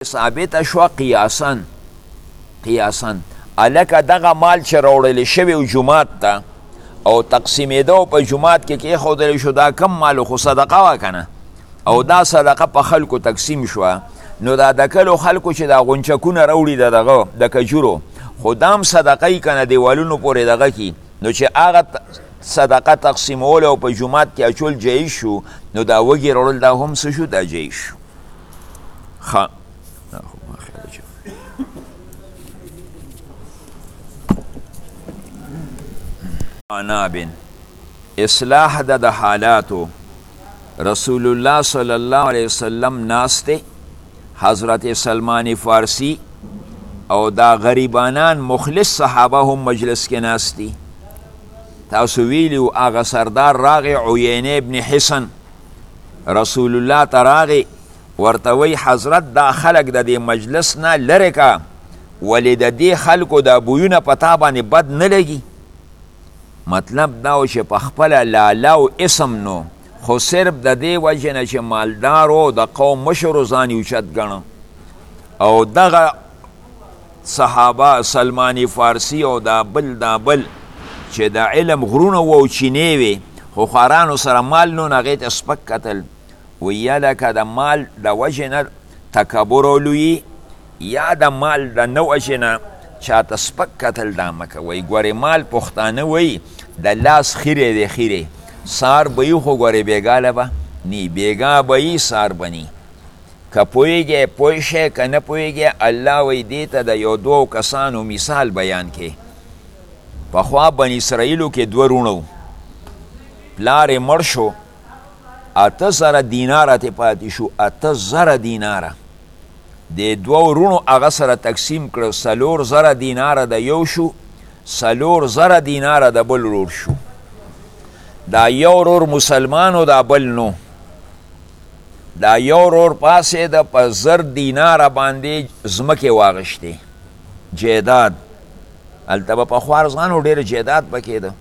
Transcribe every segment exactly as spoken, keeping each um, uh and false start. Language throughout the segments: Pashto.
ثابته شوه قیاسا قیاسا الکه دغه مال چې راوړلی شوی و جومات ته او تقسیمېده او په جومات کې کېښودلی شو دا کم مال خو صدقه وه که نه او دا صدقه په خلکو تقسیم شوه نو دا د کلو خلکو چې دا غونچکونه راوړي د دغه د کجورو خو دا هم صدقه یي که نه دیوالونو پورې دغه کي نو چې هغه صدقه تقسیمول او په جومات کې اچول جایز شو نو دا وږي راوړل دا هم څه شو دا جایز شو ښه عنابن اصلاح د حالاتو رسول الله صلی الله علیه وسلم ناسته حضرت سلمان فارسی او دا غریبانان مخلص صحابه هم مجلس کې ناستی تاسو ویلیو آغا سردار راغی عیینه ابن حسن رسول الله تراغی ورتوی حضرت دا خلق د دې مجلس نه لرې کا ولی د دې خلکو دا بویونه په تا باندې بد نه لګي مطلب دا و چې په خپله لاله او اسم نو خو صرف د دې وجې نه چې مالدارو د قوم مشرو ځان اوچت ګڼه او دغه صحابه سلمانی فارسی او دا بل دا بل چې د علم غرونه و او چینې وې خو خوارانو سره مال نو هغې ته سپک کتل و یا لکه د مال د وجې نه تکبر او لویي یا د مال د نه وجې نه چاته سپک کتل دا مه کوئ ګورې مال پښتانه وایي د لاس خیرې دی خیرې سار به یي خو ګورې بېګاله به نی بېګا به یي سار به نی که پوهېږې پوه شئ که نه پوهېږې الله وایي دې ته د یو دوو کسانو مثال بیان کې پخوا بني اسرائیلو کې دوه روڼه پلار یې مړ شو اته زره دیناره ترې پاتې شو اته زره دیناره د دوو رونو هغه سره تقسیم کړه څلور زره دیناره د یو شو څلور زره دیناره د بل رور شو دا یو رور مسلمانو دا بل نو دا یو رور پاسېده په زر دیناره باندې ځمکې واغشتې جیداد هلته به پخوا ارزانو ډېر جیداد به کېده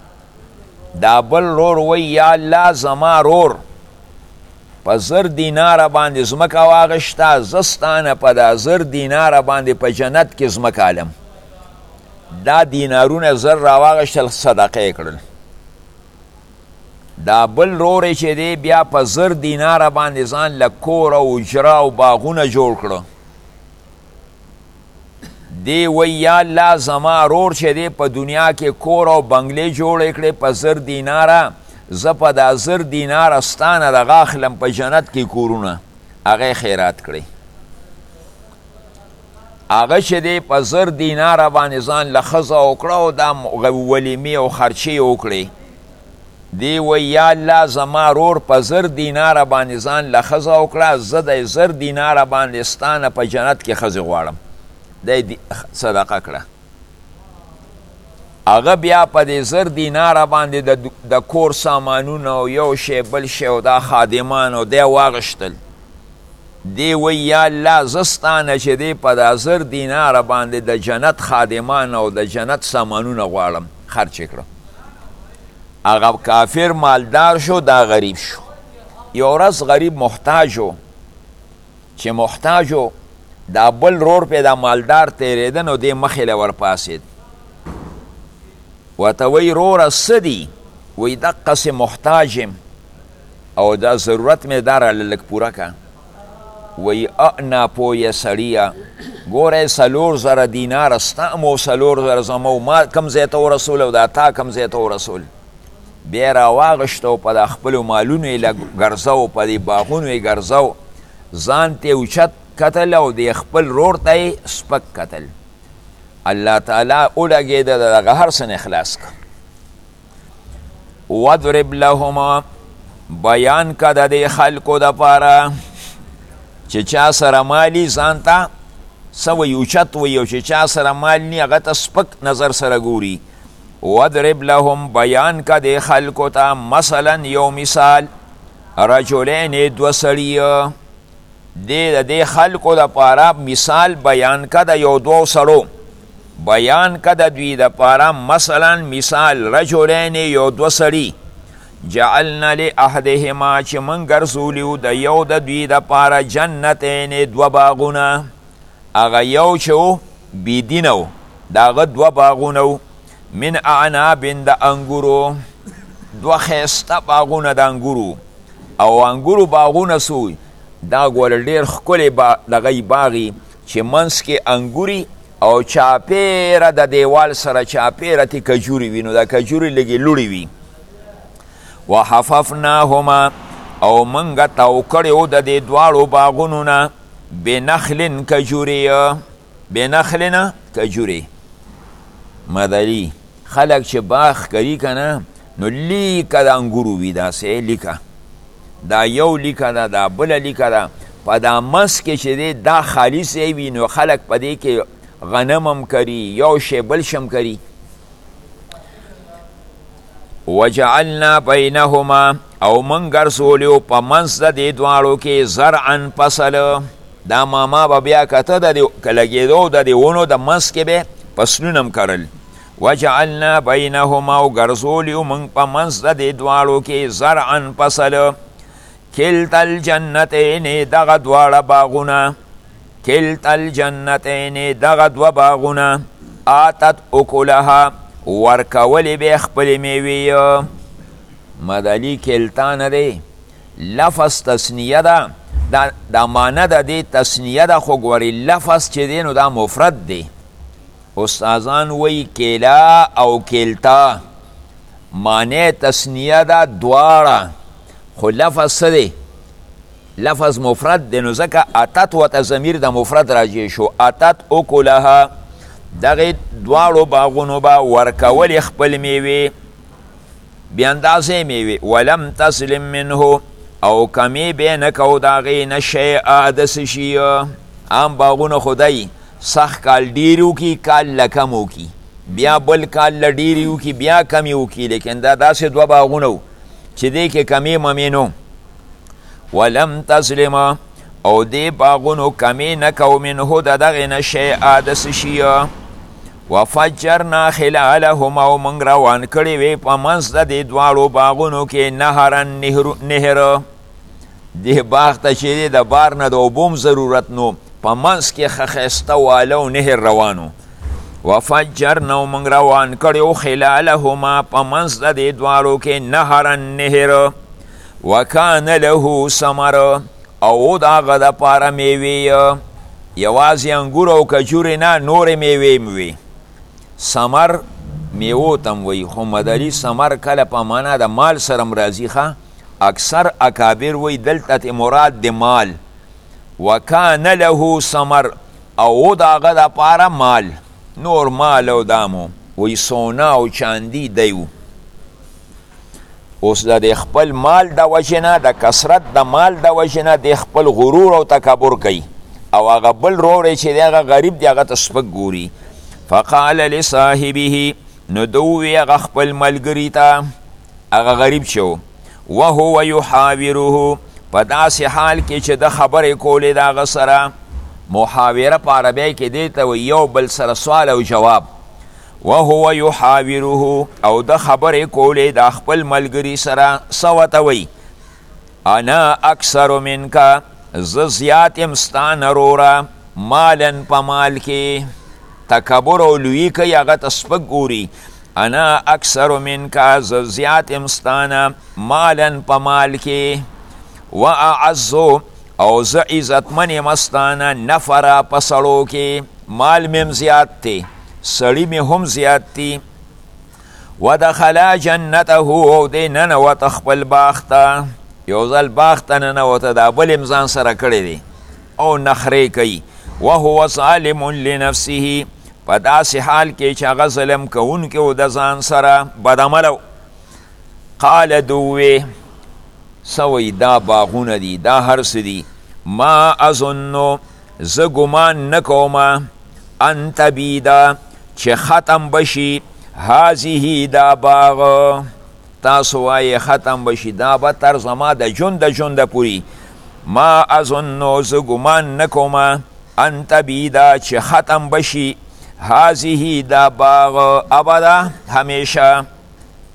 دا بل رور وی یا الله زما رور په زر دیناره باندې ځمکه واغشته زه ستانه په دا زر دیناره باندې په جنت کې ځمکه علم دا دینارونه زر راواغشتل صدقه یې کړل دا بل رور چې دی بیا په زر دیناره باندې ځان له کور او اجره او باغونه جوړ کړه دی وی یا الله زما رور چې دی په دنیا کې کور او بنګلې جوړې کړې په زر دیناره زه په دا زر دیناره ستانه دغه اخلم په جنت کې کورونه هغه خیرات کړی هغه چې دی په زر دیناره باندې ځان له ښځه وکړه او دا ولیمې او خرچې وکړې دی وی یا الله زما رور په زر دیناره باندې ځان له ښځه وکړه زه د زر دیناره باندې ستانه په جنت کې ښځې غواړم دی صدقه کړه هغه بیا په دې زر دیناره باندې د کور سامانونه او یو شی بل شی او دا خادمان او دی واغشتل دی وی یا الله زه ستانه چې دی په دا زر دیناره باندې د جنت خادمان او د جنت سامانونه غواړم خرچ کړه هغه کافر مالدار شو دا غریب شو یو ورځ غریب محتاجو چې محتاجو دا بل رور پې دا مالدار تیرېده نو دی مخې له ورپاسېد ورته وی روره څه دي وی دقسې محتاج یم او دا ضرورت مې دا راله لږ پوره که وی ا ناپویه سړیه ګوره څلور زره دیناره ستا مو څلور زره زما ما کوم ځای ته ورسول او دا تا کوم ځای ته ورسول بیا یې راواغشته او په دا خپلو مالونو یې لږ ګرځو په دې باغونو یې ګرځو ځان ته یې اوچت کتل او د خپل رور ته یې سپک کتل الله تعالی ولګېده د دغه هر څه نه خلاص که وضرب لهما بیان که د دې خلکو دپاره چې چا سره مالي ځان ته څه وایي اوچت وایي او چې چا سره مال نی هغه ته سپک نظر سره ګوري وضرب لهم بیان که دې خلکو ته مثلا یو مثال رجلین دوه سړي دی د دې خلکو دپاره مثال بیان که د یو دوو سړو بیان که د دوی دپاره مثلا مثال رجلین یو دوه سړي جعلنا لاحدهما چې من ګرځولیو د یو د دوی دپاره جنتین دوه باغونه هغه یو چې و بېدینه و د هغه دوه باغونه و من اعنابن د انګورو دوه ښایسته باغونه د انګورو او انګورو باغونه سو دا ګوره ډېر ښکلی دغه باغي چې منځ کې انګوري او چاپیره د دیوال سره چاپیره تې کجوري وي نو دا کجوري لږې لوړې وي وحففناهما او منګه تاو کړی و د دې دواړو باغونو نه بنخلن کجوري بنخلن کجوري مدلي خلک چې باغ کوي که نه نو لیکه د انګورو وي داسې لیکه دا یو لیکه ده دا بله لیکه ده په دا منځ کې چې دی دا خالي ځای وي نو خلک په دې کې غنم هم کري یو شی بل شم کري وجعلنا بینهما او من ګرځولیو په منځ د دې دواړو کې زرعا فصل دا ماما به بیا کته د لګېدو د دې ونو د منځ کې به فصلونه هم کرل وجعلنا بینهما او ګرځولیو من په منځ د دې دواړو کې زرعا فصل کلتا الجنتین دغه دواړه باغونه کلتا الجنتین دغه دوه باغونه آتت اکلها ورکولی به خپلې میوې مدلي کلتا نه دی لفظ تسنیه ده دا معنه د دې تسنیه ده خو ګورې لفظ چې دی نو دا مفرد دی استادان وی کلا او کلتا معنی تسنیه ده دواړه خو لفظ څه دی لفظ مفرد دی نو ځکه اتت ورته ضمیر د مفرد راجع شو اتت اکلها دغې دواړو باغونو به ورکول خپل میوې بې اندازې میوې ولم تسلم منه او کمی به نه کو د هغې نه شیعه داسې شي عام باغونه خدای سخت کال ډېرې وکړي کال له کم وکړي بیا بل کال له ډېرې وکړي بیا کمې وکړي لیکن دا داسې دوه باغونه و چې دې کې کمی ممې نو ولم تسلم او دې باغونو کمی نه کو منه د دغې نه شیعه داسې شي وفجرنا خلالهم او موږ روان کړي وې په منځ د دې دواړو باغونو کې نهرا نهر دې باغ ته چې دی د بار نه د اوبو هم ضرورت نو په منځ کې ښه ښایسته واله او نهر روانو وفجرنا او موږ روان کړي خلالهما په منځ د دې دواړو کې نهرا نهر وکان له ثمر او د هغه دپاره میوې یوازې انګور او کجورې نه نورې میوې م وي ثمر میوو ته م وایي خو مدلي ثمر کله په معنا د مال سره م راځي ښه اکثر اکابر وی دلته مراد د مال وکان له ثمر او د هغه دپاره مال نور مال او دامو وی سونا او چاندي دیو اوس د خپل مال د وجې نه د کثرت د مال د وجې نه د خپل غرور او تکبر کوي او هغه بل روری چې دی هغه غریب دی هغه ته سپک ګوري فقال لصاحبه نو ده ووی هغه خپل ملګري ته هغه غریب شو وهو یحاوره په داسې حال کې چې د خبرې کولې د هغه سره محاوره په عربی کې دی ته وایي یو بل سره سوال او جواب وهو یحاوره او د خبرې کولې د خپل ملګري سره څه ورته وایي انا اکثر منکه زه زیات یم ستا نه روره مالن په مال کې تکبر او لویي کوي هغه ته سپک ګوري انا اکثر منکه زه زیات یم ستا نه مالن په مال کې و اعزو او زه عزتمن یم ستا نه نفره په سړو کې مال مې هم زیات دی سړي مې هم زیات دي ودخلا جنته او دی ننوته خپل باغ ته یو ځل باغ ته ننوته دا بل م ځان سره کړی دی او نخرې کوي وهو ظالم لنفسه په داسې حال کې چې هغه ظلم کوونکی و د ځان سره بدعمله قال دوی سوی دا باغونه دي دا هر څه دي ما اظنو زه ګمان نه کومه ان تبیده چې ختم بشي هذه دا باغ تاسو وایې ختم بشي دا به تر زما د ژوند د ژونده پورې ما اظنو زه ګمان نه کومه ان تبیده چې ختم بشي هذه دا باغ ابدا همیشه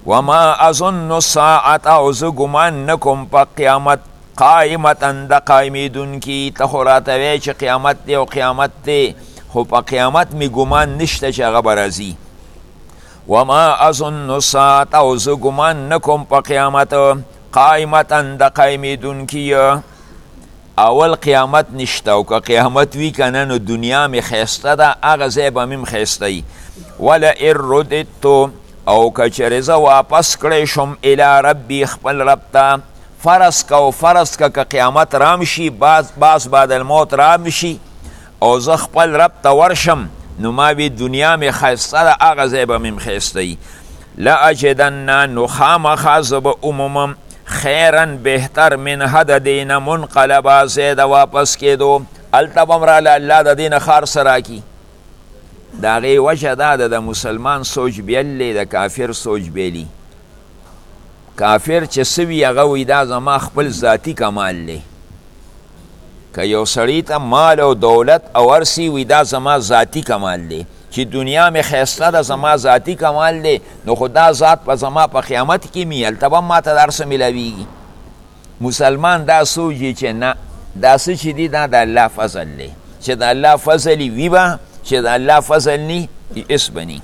وما اظن الساعت او زه ګمان نه کوم په قیامت قائمتا د قایمېدونکي. ته خو راته وایې چې قیامت دی او قیامت دی، خو په قیامت مې ګمان نشته چې هغه به راځي. وما اظن الساعت او زه ګمان نه کوم په قیامت قائمتا د قایمېدونکي. اول قیامت نشته او که قیامت وي که نه نو دنیا مې ښایسته ده، هغه ځای به مې هم ښایسته وي. ولئن رددتو او که چېرې زه واپس کړی شم الی ربي خپل رب ته، فرض که او فرض که که قیامت رام شي، باز باز بعد الموت رام شي او زه خپل رب ته ورشم، نو ما وی دنیا مې ښایسته ده، هغه ځای به مې هم ښایسته وي. لاجدن نو خامخا زه به ومومم خیرا بهتر من هده دینه منقلبه ځای د واپس کېدو. هلته به م راله الله د دې نه ښار څه راکي. د هغې وجه دا ده د مسلمان سوچ بیل دی، د کافر سوچ بیلی. کافر چې څه وي هغه وایي دا زما خپل ذاتي کمال دی. که یو سړي ته مال او دولت او هر څه وي دا زما ذاتي کمال دی، چې دنیا مې ښایسته ده زما ذاتي کمال دی، نو خو دا ذات په زما په قیامت کې مي هلته به ماته د هر څه میلاویږي. مسلمان دا سوچي چې نه، دا څه چې دي دا د الله فضل دی، چې د الله فضل وي به، چې د الله فضل نی اس بني.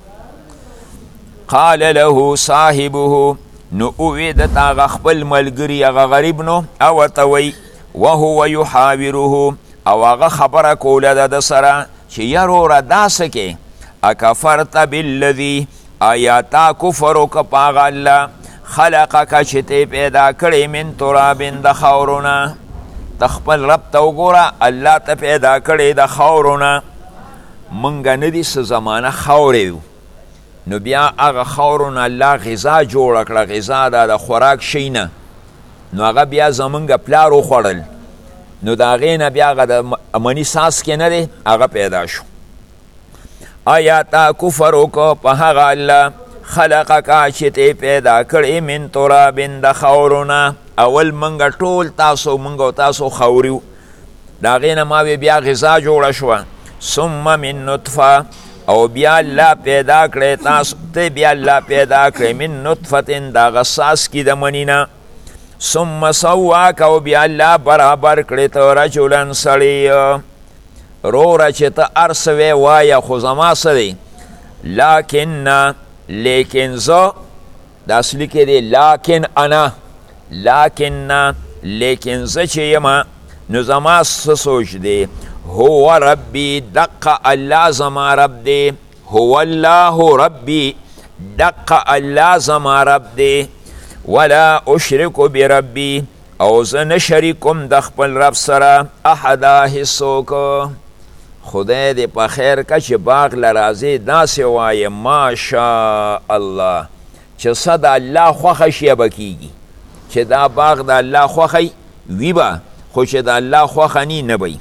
قال له صاحبه نو اوی د هغه خپل ملګري هغه غریب نو او ته وی وهو یحاوره او هغه خبره کوله د ده سره چې یروره داسې کې اکفرت بالذي آیا تا کفر وکړه په هغه الله خلقک چې تی پیدا کړی من ترابن د خاورونه. د خپل رب ته وګوره، الله ته پیدا کړی د خاورونه. منګه نه دي څه زمانه خاورې وو، نو بیا هغه خاورونه الله غذا جوړه کړه، غذا ده د خوراک شی نه، نو هغه بیا زمونږ پلار وخوړل، نو د هغې نه بیا هغه د مني ساس کې نه دی هغه پیدا شو. آیا تا کفر وکړه په هغه الله خلقک چې تی پیدا کړی من ترابن د خاورونه. اول منګه ټول تاسو منګه او تاسو خاوري وو، د هغې نه ما بیا غذا جوړه شوه. ثم من نطفه او بیا الله پیدا کړی تاسو ته، بیا الله پیدا کړی من نطفتن د هغه ساس کې د مني نه. ثم سواک او بیا الله برابر کړی ته رجلا سړی. روره چې ته هر څه وی وایه خو زما څه دی، لکن لیکن زه د اصلي کې دی لکن انا، لکن لیکن زه چې یم نو زما څه سوچ دی، هو ربی دق الله زما رب دی، هو الله ربی دق الله زما رب دی. ولا اشرک بربی او زه نه شریکم د خپل رب سره احدا هیڅوک. خدای دې په خیر که چې باغ له راځې داسې وایې ماشاء الله چې څه د الله خوښه شي به کېږي، چې دا باغ د الله خوښی وي به، خو چې د الله خوښه نی نه به.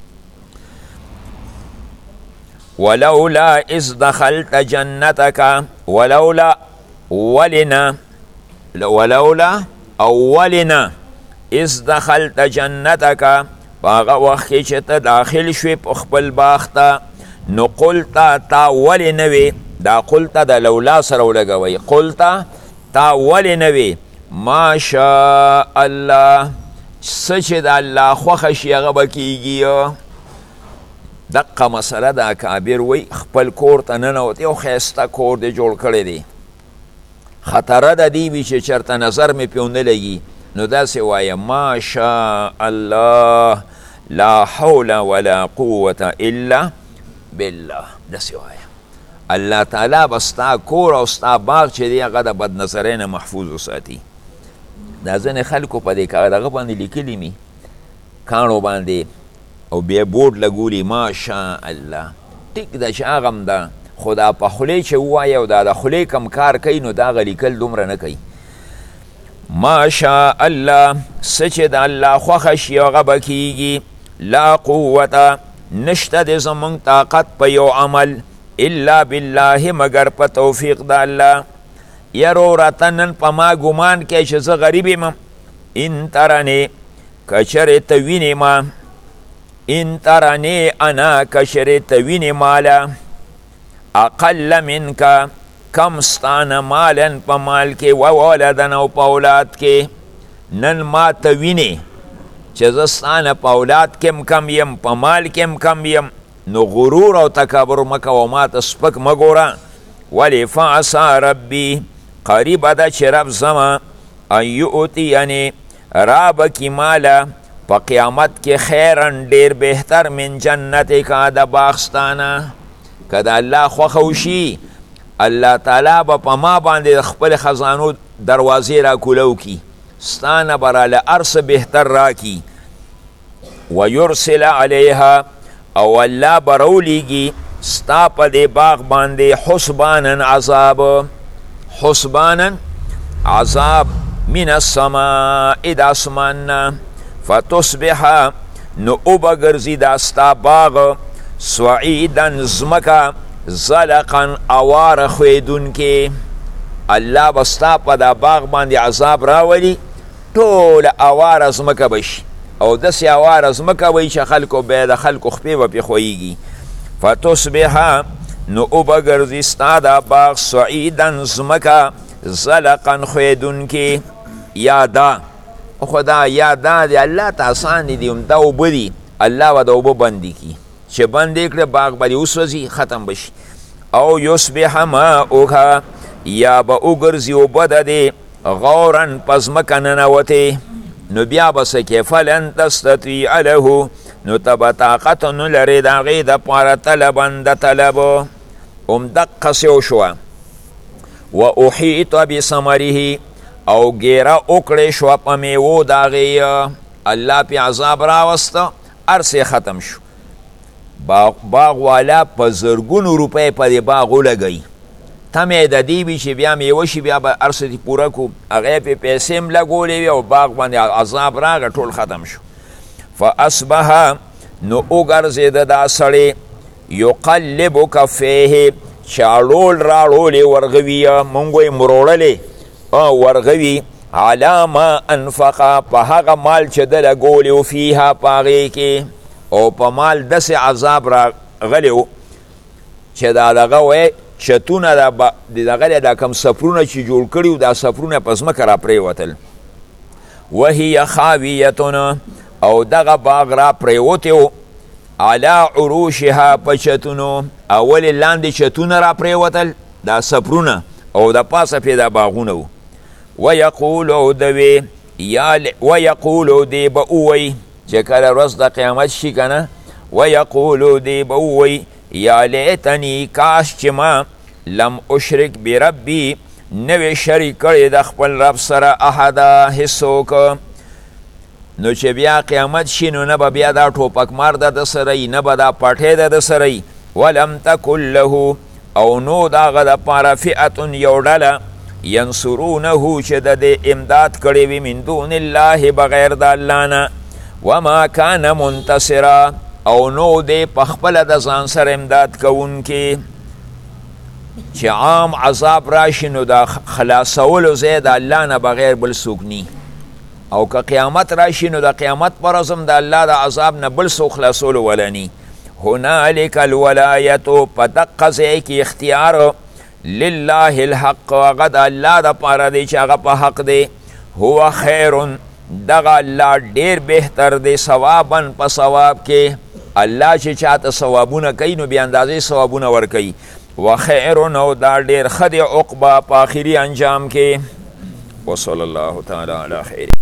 ولولا اذ دخلت جنتك ولولا ولنا ولولا اولنا اذ دخلت جنتك باغه وخت چې ته داخل شوې په خپل باغ ته، نو قلتا تا ولې نه وې، دا قلتا د لولا سره ولګوئ، قلتا تا ولې نه وې ماشاء الله څه چې د الله خوښه شي هغه به کېږي. دقه مسله د اکابر وی خپل کور ته ننوتې او ښایسته کور دې جوړ کړی دی، خطره د دې وي چې چېرته نظر مې پې ونه لګي، نو داسې وایه ماشاء الله لا حول ولا قوة الا بالله. داسې وایه الله تعالی به ستا کور او ستا باغ چې دی هغه د بدنظرۍ نه محفوظ وساتي. دا ځینې خلکو په دې دغه باندې لیکلي مي کاڼو باندې او بیا بورډ لګولي ماشاء الله. ټیک ده چې هغه هم ده، خو دا په خولې چې ووایه او دا د خولې کم کار کوي نو دا هغه لیکل دومره نه کوي. ماشاء الله څه چې د الله خوښه شي هغه به کېږي. لا قوته نشته د زمونږ طاقت په یو عمل الا بالله مگر په توفیق د الله. یروره ته نن په ما ګمان کوې چې زه غریب یم، ان ترنې که چېرې ته وینې ما، ان ترنې انا که چېرې ته وینې ماله اقل منکه کم ستانه مالن په مال کې و ولدن او په اولاد کې نن ما ته وینې چې زه ستانه په اولاد کې کم یم په مال کې کم یم نو غرور او تکبر مه کوه ما ته سپک مه ګوره ولې فعسا ربي قریبه ده چې رب زما ان یؤتینې رابکي ماله په قیامت کې خیرن ډیر بهتر من جنتکه د باغستانه که د الله خوښه وشي الله تعالی به په ما باندې د خپل خزانو دروازې را کولو کی ستانه به راله هر څه بهتر راکي ویرسل علیها او الله به راولیږي ستا په دې باغ باندې حسبانا عذاب حسبانا عذاب من السماء د اسمان نه فتصبح نو اوبه ګرځي دا ستا باغ سعیدا ځمکه زلقا اواره خویدونکې الله به ستا په دا باغ باندې عذاب راولي ټوله اواره ځمکه به شي او داسې اواره ځمکه وي چې خلکو بیا د خلکو خپې به پرې خویږي فتصبح نو اوبه ګرځي ستا دا باغ سعیدا ځمکه زلقا خویدونکې یا دا خو دا یا دا دی الله ته اسان دي همدا اوبه دي الله به د اوبه بندې کړي چې بندې کړه باغ به دې وسوځي ختم بشي او یصبح ماؤها یا به وګرځي اوبه د دې غورا په ځمکه ننوتې نو بیا به څه کې فلن تستطیع له نو ته به طاقت نه لرې د هغې دپاره طلبا د طلب همدقسې وشوه و احیط بثمره او ګیره وکړې شوه په میوو د هغې الله پې عذاب راوسته هر څه ختم شو باغ, باغ والا په زرګونو روپۍ په دې باغ ولګوي تمې د دې وي چې بیا میوه شي بیا به هر څه دې پوره کړو هغې پې پیسې هم لګولې وي او باغ باندې عذاب راغی ټول ختم شو فاصبح نو وګرځېده دا سړی یقلب کفیه چې اړول راړولې ورغوي مونږ وایي مروړلې ورغوي علی ما انفقه په هغه مال چې ده لګولې و فیها په هغې کې او په مال داسې عذاب راغلی و چې دا دغه وایي چتونه د دغه دا کم سفرونه چې جوړ کړي و دا سفرونه په ځمکه را پرېوتل وهي خاویتون او دغه باغ را پرېوتی و علی عروشها په چتونو اول لاندې چتونه را پرېوتل دا سفرونه او د پاسه پې دا باغونه و ویقولو دوی یا ویقولو دی به ووی چې کله ورځ د قیامت شي که نه ویقولو دی به ووی یا لیتنی کاش چې ما لم اشرک بربی نوی شریک کړی د خپل رب سره احدا هیڅوک نو چې بیا قیامت شي نو نه به بیا دا ټوپک مار د ده سره یي نه به دا پټۍ د ده سره یي ولم تکن له او نو د هغه دپاره فئة یو ډله ینصرونه چې د دې امداد کړی وي من دون الله بغیر د الله نه وما کان منتصرا او نو دی پخپله د ځان سره امداد کوونکې چې عام عذاب راشي نو د خلاصولو ځای د الله نه بغیر بل څوک نی او که قیامت راشي نو د قیامت پر ورځ هم د الله د عذاب نه بل څوک خلاصولو ولا نی هنالک الولایتو په دقه ځای کې اختیار لله الحق هغه د الله دپاره دی چې هغه په حق دی هو خیر دغه الله ډیر بهتر دی ثوابا په ثواب کې الله چې چاته ثوابونه کوي نو بیا اندازې ثوابونه ورکوي و خیر او دا ډیر ښه دی عقبه په آخري انجام کې وصلی الله تعالی علی خیر